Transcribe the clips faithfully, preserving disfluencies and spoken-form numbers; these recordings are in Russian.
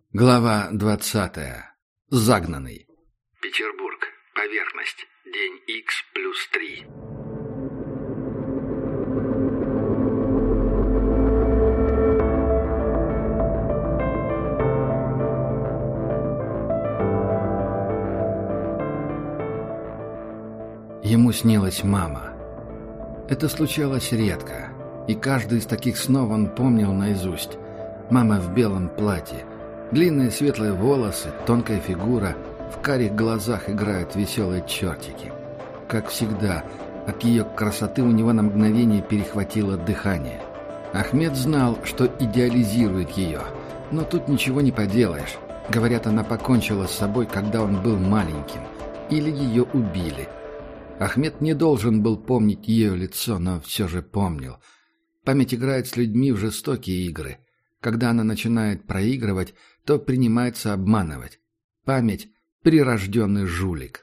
Глава двадцатая. Загнанный. Петербург. Поверхность. День Х плюс три. Ему снилась мама. Это случалось редко, и каждый из таких снов он помнил наизусть. Мама в белом платье. Длинные светлые волосы, тонкая фигура, в карих глазах играют веселые чертики. Как всегда, от ее красоты у него на мгновение перехватило дыхание. Ахмед знал, что идеализирует ее, но тут ничего не поделаешь. Говорят, она покончила с собой, когда он был маленьким, или ее убили. Ахмед не должен был помнить ее лицо, но все же помнил. Память играет с людьми в жестокие игры. Когда она начинает проигрывать, то принимается обманывать. Память – прирожденный жулик.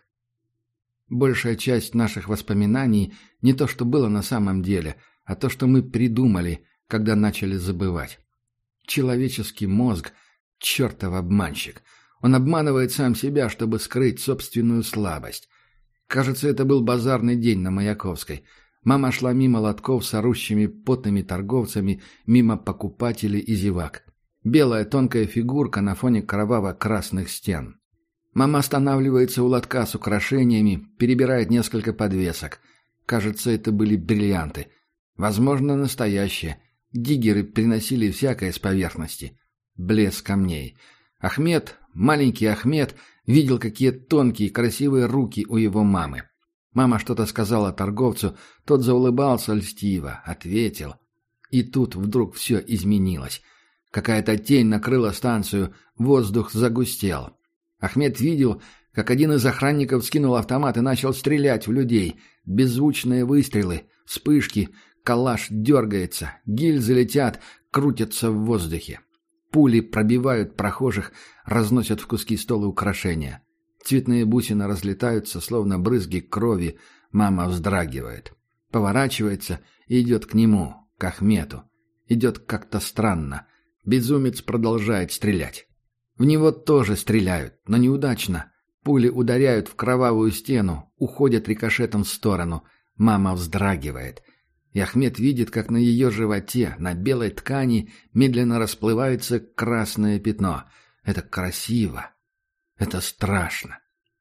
Большая часть наших воспоминаний не то, что было на самом деле, а то, что мы придумали, когда начали забывать. Человеческий мозг – чертов обманщик. Он обманывает сам себя, чтобы скрыть собственную слабость. Кажется, это был базарный день на Маяковской. Мама шла мимо лотков с орущими потными торговцами, мимо покупателей и зевак. Белая тонкая фигурка на фоне кроваво-красных стен. Мама останавливается у лотка с украшениями, перебирает несколько подвесок. Кажется, это были бриллианты. Возможно, настоящие. Диггеры приносили всякое с поверхности. Блеск камней. Ахмед, маленький Ахмед, видел, какие тонкие красивые руки у его мамы. Мама что-то сказала торговцу, тот заулыбался льстиво, ответил. И тут вдруг все изменилось. Какая-то тень накрыла станцию, воздух загустел. Ахмед видел, как один из охранников скинул автомат и начал стрелять в людей. Беззвучные выстрелы, вспышки, калаш дергается, гильзы летят, крутятся в воздухе. Пули пробивают прохожих, разносят в куски стол и украшения. Цветные бусины разлетаются, словно брызги крови. Мама вздрагивает. Поворачивается и идет к нему, к Ахмету. Идет как-то странно. Безумец продолжает стрелять. В него тоже стреляют, но неудачно. Пули ударяют в кровавую стену, уходят рикошетом в сторону. Мама вздрагивает. И Ахмед видит, как на ее животе, на белой ткани, медленно расплывается красное пятно. Это красиво. Это страшно.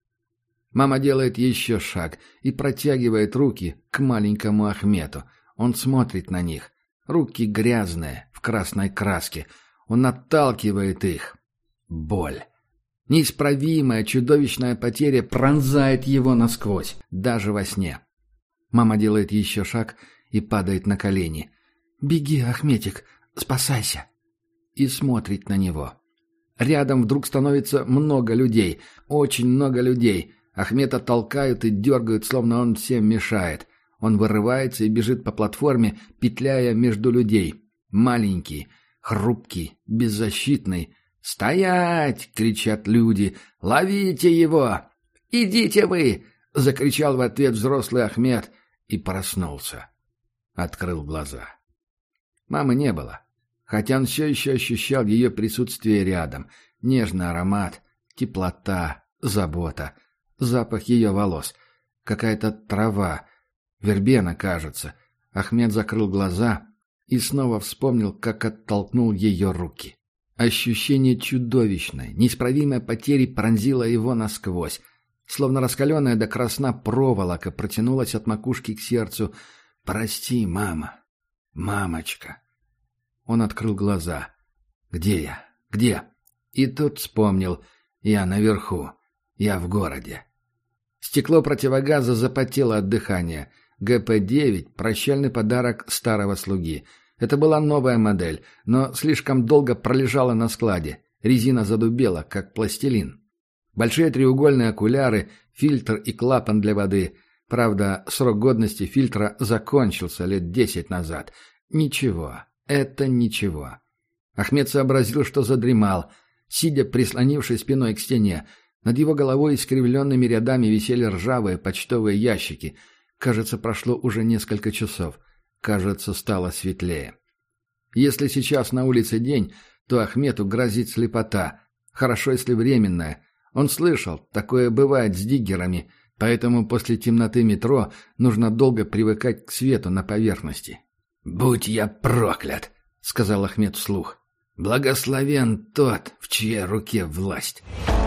Мама делает еще шаг и протягивает руки к маленькому Ахмету. Он смотрит на них. Руки грязные, в красной краске. Он отталкивает их. Боль. Неисправимая, чудовищная потеря пронзает его насквозь, даже во сне. Мама делает еще шаг и падает на колени. «Беги, Ахметик, спасайся!» И смотрит на него. Рядом вдруг становится много людей, очень много людей. Ахмета толкают и дергают, словно он всем мешает. Он вырывается и бежит по платформе, петляя между людей. Маленький, хрупкий, беззащитный. «Стоять!» — кричат люди. «Ловите его!» «Идите вы!» — закричал в ответ взрослый Ахмед и проснулся. Открыл глаза. Мамы не было. Хотя он все еще ощущал ее присутствие рядом. Нежный аромат, теплота, забота, запах ее волос. Какая-то трава. Вербена, кажется. Ахмед закрыл глаза и снова вспомнил, как оттолкнул ее руки. Ощущение чудовищной, неисправимой потери пронзило его насквозь. Словно раскаленная до красна проволока протянулась от макушки к сердцу. «Прости, мама. Мамочка». Он открыл глаза. «Где я? Где?» И тут вспомнил. «Я наверху. Я в городе». Стекло противогаза запотело от дыхания. гэ пэ девять — прощальный подарок старого слуги. Это была новая модель, но слишком долго пролежала на складе. Резина задубела, как пластилин. Большие треугольные окуляры, фильтр и клапан для воды. Правда, срок годности фильтра закончился лет десять назад. Ничего. Это ничего. Ахмед сообразил, что задремал, сидя прислонившись спиной к стене. Над его головой искривленными рядами висели ржавые почтовые ящики. Кажется, прошло уже несколько часов. Кажется, стало светлее. Если сейчас на улице день, то Ахмету грозит слепота. Хорошо, если временное. Он слышал, такое бывает с диггерами, поэтому после темноты метро нужно долго привыкать к свету на поверхности. «Будь я проклят!» — сказал Ахмед вслух. «Благословен тот, в чьей руке власть!»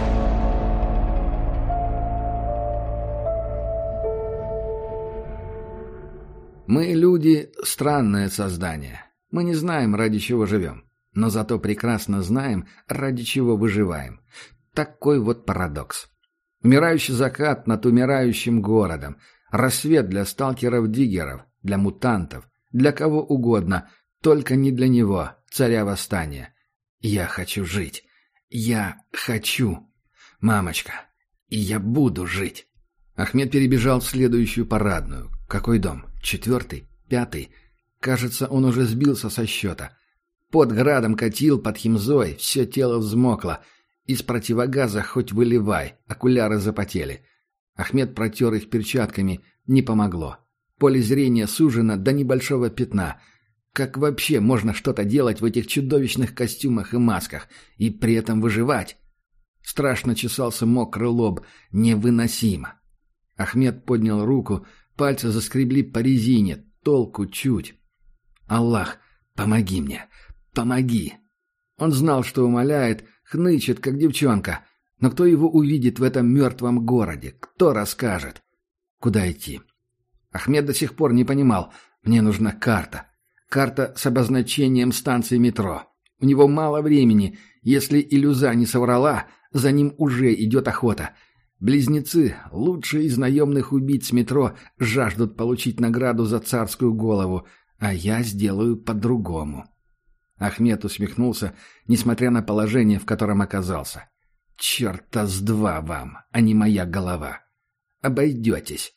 Мы, люди, странное создание. Мы не знаем, ради чего живем, но зато прекрасно знаем, ради чего выживаем. Такой вот парадокс. Умирающий закат над умирающим городом, рассвет для сталкеров-диггеров, для мутантов, для кого угодно, только не для него, царя восстания. Я хочу жить. Я хочу. Мамочка, и я буду жить. Ахмед перебежал в следующую парадную. Какой дом? Четвертый? Пятый? Кажется, он уже сбился со счета. Под градом катил под химзой, все тело взмокло. Из противогаза хоть выливай, окуляры запотели. Ахмед протер их перчатками, не помогло. Поле зрения сужено до небольшого пятна. Как вообще можно что-то делать в этих чудовищных костюмах и масках, и при этом выживать? Страшно чесался мокрый лоб, невыносимо. Ахмед поднял руку, пальцы заскребли по резине, толку чуть. «Аллах, помоги мне, помоги!» Он знал, что умоляет, хнычет, как девчонка. Но кто его увидит в этом мертвом городе? Кто расскажет? Куда идти? Ахмед до сих пор не понимал. Мне нужна карта. Карта с обозначением станции метро. У него мало времени. Если Илюза не соврала, за ним уже идет охота. Близнецы, лучшие из наемных убийц метро, жаждут получить награду за царскую голову, а я сделаю по-другому. Ахмед усмехнулся, несмотря на положение, в котором оказался. «Черта с два вам, а не моя голова. Обойдетесь».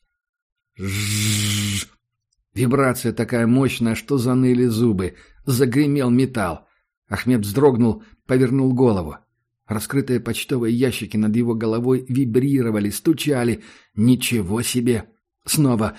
Жжжж. Вибрация такая мощная, что заныли зубы. Загремел металл. Ахмед вздрогнул, повернул голову. Раскрытые почтовые ящики над его головой вибрировали, стучали. Ничего себе! Снова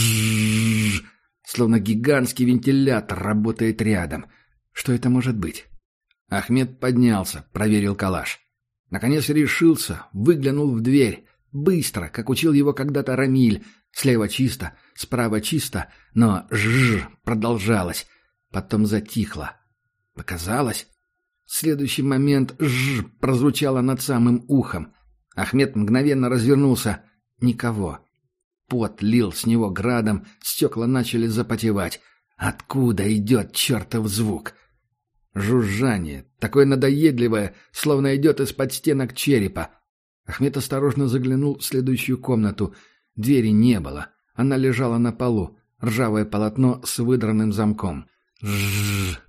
жжжж. Словно гигантский вентилятор работает рядом. Что это может быть? Ахмед поднялся, проверил калаш. Наконец решился, выглянул в дверь. Быстро, как учил его когда-то Рамиль. Слева чисто, справа чисто, но жжж продолжалось. Потом затихло. Показалось? В следующий момент жжж прозвучало над самым ухом. Ахмед мгновенно развернулся. Никого. Пот лил с него градом, стекла начали запотевать. Откуда идет чертов звук? Жужжание, такое надоедливое, словно идет из-под стенок черепа. Ахмед осторожно заглянул в следующую комнату. Двери не было. Она лежала на полу. Ржавое полотно с выдранным замком. Жжж,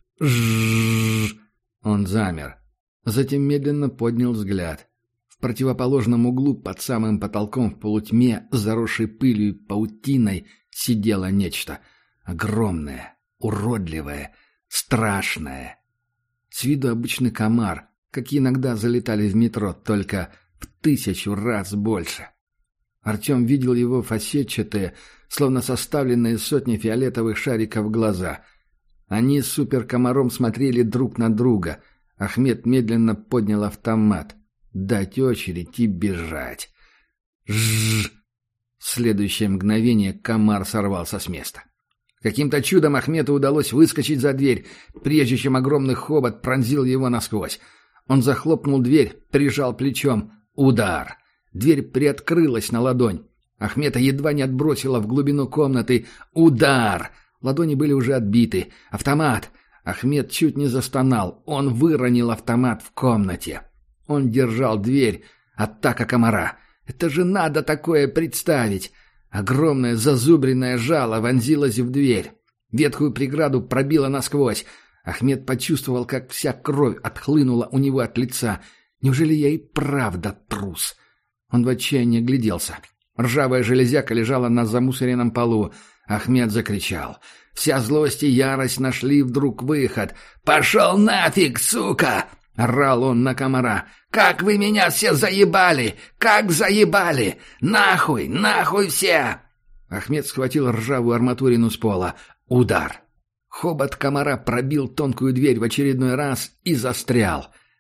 жжж. Он замер. Затем медленно поднял взгляд. В противоположном углу, под самым потолком в полутьме, заросшей пылью и паутиной, сидело нечто. Огромное, уродливое, страшное. С виду обычный комар, какие иногда залетали в метро, только в тысячу раз больше. Артем видел его фасетчатые, словно составленные из сотни фиолетовых шариков глаза. Они с суперкомаром смотрели друг на друга. Ахмед медленно поднял автомат. Дать очередь и бежать. Жжж! В следующее мгновение комар сорвался с места. Каким-то чудом Ахмеду удалось выскочить за дверь, прежде чем огромный хобот пронзил его насквозь. Он захлопнул дверь, прижал плечом. Удар! Дверь приоткрылась на ладонь. Ахмеда едва не отбросило в глубину комнаты. Удар! Ладони были уже отбиты. Автомат! Ахмед чуть не застонал. Он выронил автомат в комнате. Он держал дверь. Атака комара. Это же надо такое представить! Огромное зазубренное жало вонзилось в дверь. Ветхую преграду пробило насквозь. Ахмед почувствовал, как вся кровь отхлынула у него от лица. Неужели я и правда трус? Он в отчаянии гляделся. Ржавая железяка лежала на замусоренном полу. Ахмед закричал. Вся злость и ярость нашли вдруг выход. «Пошел нафиг, сука!» — орал он на комара. «Как вы меня все заебали! Как заебали! Нахуй! Нахуй все!» Ахмед схватил ржавую арматурину с пола. Удар! Хобот комара пробил тонкую дверь в очередной раз и застрял.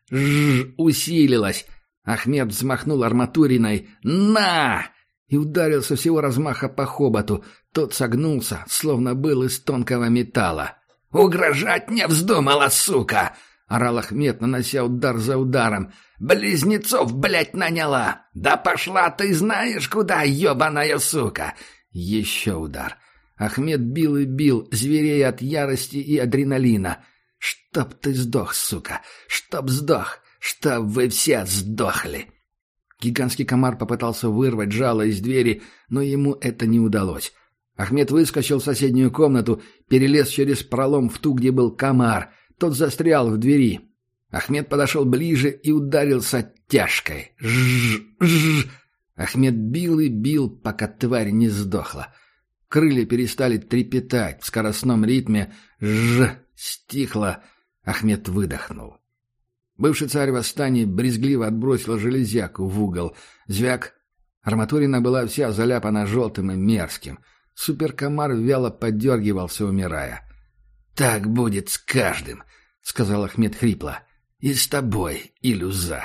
Жжж усилилось. Ахмед взмахнул арматуриной. «На!» и ударил со всего размаха по хоботу. Тот согнулся, словно был из тонкого металла. «Угрожать не вздумала, сука!» — орал Ахмед, нанося удар за ударом. «Близнецов, блядь, наняла! Да пошла ты знаешь куда, ебаная сука!» Еще удар. Ахмед бил и бил, зверея от ярости и адреналина. «Чтоб ты сдох, сука! Чтоб сдох! Чтоб вы все сдохли!» Гигантский комар попытался вырвать жало из двери, но ему это не удалось. Ахмед выскочил в соседнюю комнату, перелез через пролом в ту, где был комар. Тот застрял в двери. Ахмед подошел ближе и ударился оттяжкой. Жжж! Ахмед бил и бил, пока тварь не сдохла. Крылья перестали трепетать в скоростном ритме. Жжж! Стихло. Ахмед выдохнул. Бывший царь восстания брезгливо отбросил железяку в угол. Звяк. Арматурина была вся заляпана желтым и мерзким. Суперкомар вяло подергивался, умирая. «Так будет с каждым», — сказал Ахмед хрипло. «И с тобой, Илюза».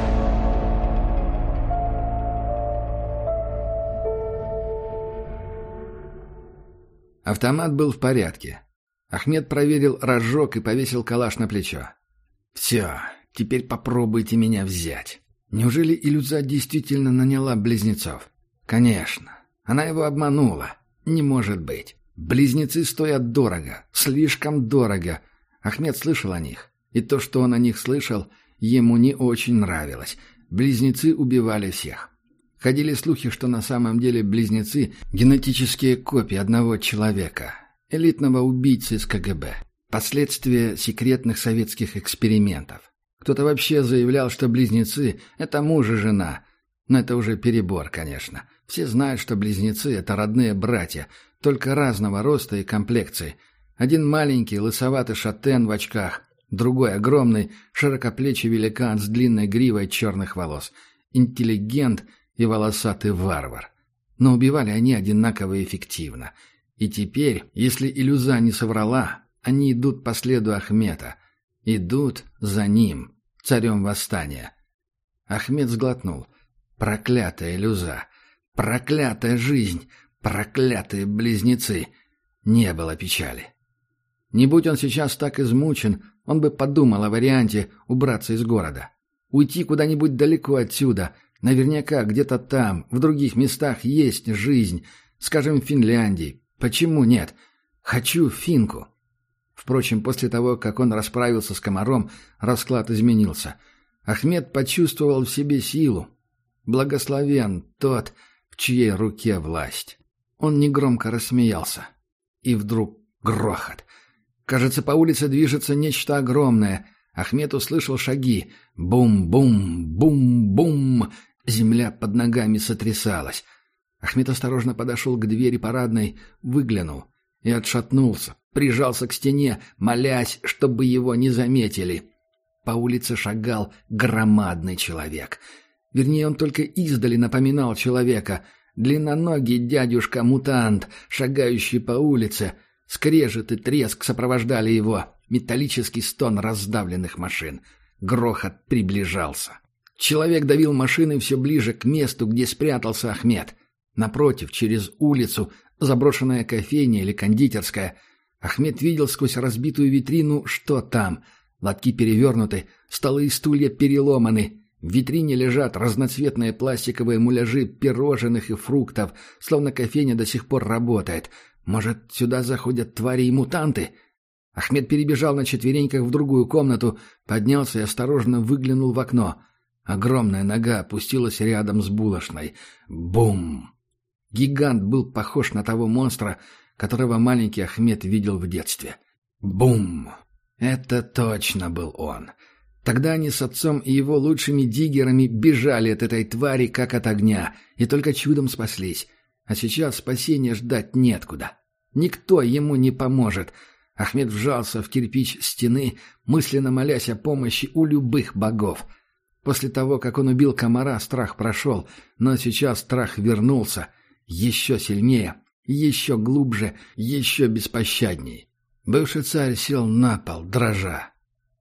Автомат был в порядке. Ахмед проверил рожок и повесил калаш на плечо. «Все, теперь попробуйте меня взять». Неужели Илюза действительно наняла близнецов? Конечно. Она его обманула. Не может быть. Близнецы стоят дорого. Слишком дорого. Ахмед слышал о них. И то, что он о них слышал, ему не очень нравилось. Близнецы убивали всех. Ходили слухи, что на самом деле близнецы – генетические копии одного человека. Элитного убийцы из ка гэ бэ. Последствия секретных советских экспериментов. Кто-то вообще заявлял, что близнецы – это муж и жена. Но это уже перебор, конечно. Все знают, что близнецы – это родные братья, только разного роста и комплекции. Один маленький, лысоватый шатен в очках, другой огромный, широкоплечий великан с длинной гривой черных волос. Интеллигент и волосатый варвар. Но убивали они одинаково эффективно. И теперь, если Илюза не соврала, они идут по следу Ахмета. Идут за ним, царем восстания. Ахмед сглотнул. Проклятая Илюза! Проклятая жизнь! Проклятые близнецы! Не было печали. Не будь он сейчас так измучен, он бы подумал о варианте убраться из города. Уйти куда-нибудь далеко отсюда. Наверняка где-то там, в других местах есть жизнь. Скажем, в Финляндии. Почему нет? Хочу финку. Впрочем, после того, как он расправился с комаром, расклад изменился. Ахмед почувствовал в себе силу. Благословен тот, в чьей руке власть. Он негромко рассмеялся. И вдруг грохот. Кажется, по улице движется нечто огромное. Ахмед услышал шаги. Бум-бум, бум-бум. Земля под ногами сотрясалась. Ахмед осторожно подошел к двери парадной, выглянул и отшатнулся. Прижался к стене, молясь, чтобы его не заметили. По улице шагал громадный человек. Вернее, он только издали напоминал человека. Длинноногий дядюшка-мутант, шагающий по улице. Скрежет и треск сопровождали его. Металлический стон раздавленных машин. Грохот приближался. Человек давил машины все ближе к месту, где спрятался Ахмед. Напротив, через улицу, заброшенная кофейня или кондитерская. Ахмед видел сквозь разбитую витрину, что там. Лотки перевернуты, столы и стулья переломаны. В витрине лежат разноцветные пластиковые муляжи пирожных и фруктов, словно кофейня до сих пор работает. Может, сюда заходят твари и мутанты? Ахмед перебежал на четвереньках в другую комнату, поднялся и осторожно выглянул в окно. Огромная нога опустилась рядом с булочной. Бум! Гигант был похож на того монстра, которого маленький Ахмед видел в детстве. Бум! Это точно был он. Тогда они с отцом и его лучшими диггерами бежали от этой твари, как от огня, и только чудом спаслись. А сейчас спасения ждать неоткуда. Никто ему не поможет. Ахмед вжался в кирпич стены, мысленно молясь о помощи у любых богов. После того, как он убил комара, страх прошел, но сейчас страх вернулся. Еще сильнее, еще глубже, еще беспощадней. Бывший царь сел на пол, дрожа.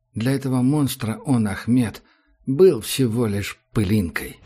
Для этого монстра он, Ахмед, был всего лишь пылинкой.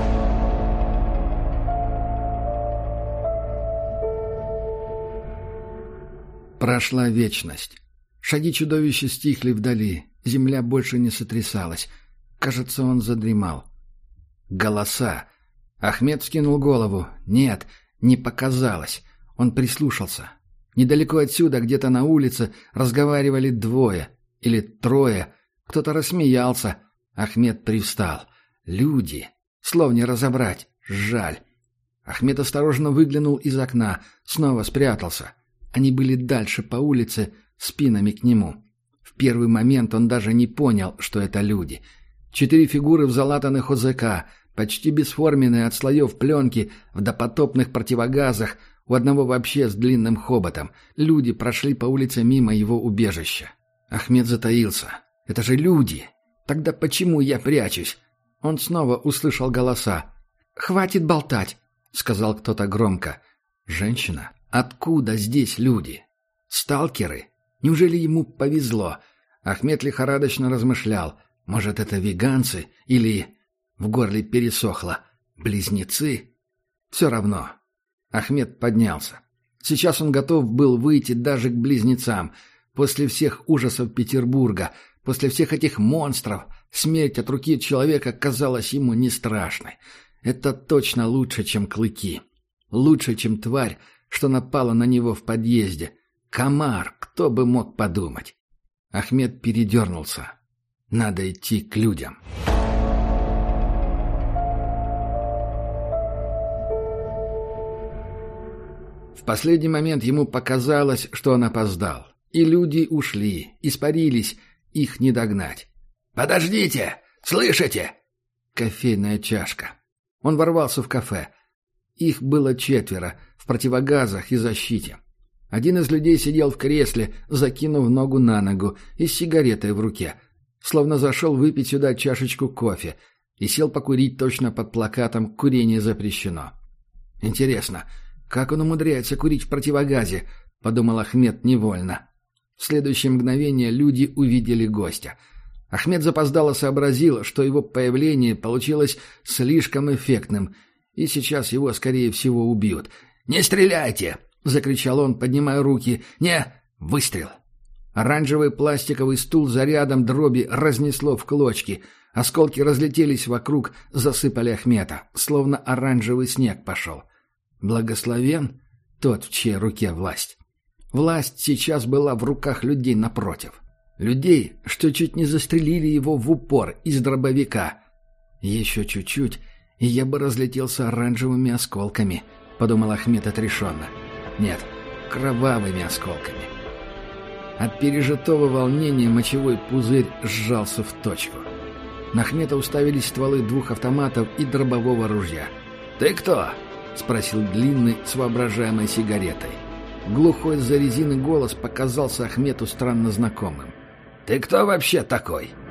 Прошла вечность. Шаги чудовища стихли вдали, земля больше не сотрясалась. Кажется, он задремал. Голоса. Ахмед вскинул голову. Нет, не показалось. Он прислушался. Недалеко отсюда, где-то на улице, разговаривали двое или трое. Кто-то рассмеялся. Ахмед привстал. Люди. Слов не разобрать. Жаль. Ахмед осторожно выглянул из окна. Снова спрятался. Они были дальше по улице, спинами к нему. В первый момент он даже не понял, что это люди. Четыре фигуры в залатанных ОЗК, почти бесформенные от слоев пленки, в допотопных противогазах, у одного вообще с длинным хоботом. Люди прошли по улице мимо его убежища. Ахмед затаился. «Это же люди! Тогда почему я прячусь?» Он снова услышал голоса. «Хватит болтать!» — сказал кто-то громко. «Женщина? Откуда здесь люди? Сталкеры? Неужели ему повезло?» Ахмед лихорадочно размышлял. «Может, это веганцы? Или...» В горле пересохло. «Близнецы?» «Все равно». Ахмед поднялся. Сейчас он готов был выйти даже к близнецам. После всех ужасов Петербурга, после всех этих монстров, смерть от руки человека казалась ему не страшной. Это точно лучше, чем клыки. Лучше, чем тварь, что напала на него в подъезде. Комар, кто бы мог подумать. Ахмед передернулся. Надо идти к людям. В последний момент ему показалось, что он опоздал. И люди ушли, испарились, их не догнать. «Подождите! Слышите?» Кофейная чашка. Он ворвался в кафе. Их было четверо, в противогазах и защите. Один из людей сидел в кресле, закинув ногу на ногу и с сигаретой в руке. Словно зашел выпить сюда чашечку кофе и сел покурить точно под плакатом «Курение запрещено». «Интересно, как он умудряется курить в противогазе?» — подумал Ахмед невольно. В следующее мгновение люди увидели гостя. Ахмед запоздало сообразил, что его появление получилось слишком эффектным, и сейчас его, скорее всего, убьют. «Не стреляйте!» — закричал он, поднимая руки. «Не!» — выстрел. Оранжевый пластиковый стул зарядом дроби разнесло в клочки. Осколки разлетелись вокруг, засыпали Ахмеда, словно оранжевый снег пошел. Благословен тот, в чьей руке власть. Власть сейчас была в руках людей напротив. Людей, что чуть не застрелили его в упор из дробовика. Еще чуть-чуть, и я бы разлетелся оранжевыми осколками, подумал Ахмед отрешенно. Нет, кровавыми осколками. От пережитого волнения мочевой пузырь сжался в точку. На Ахмеда уставились стволы двух автоматов и дробового ружья. «Ты кто?» — спросил Длинный с воображаемой сигаретой. Глухой из-за резины голос показался Ахмеду странно знакомым. «Ты кто вообще такой?»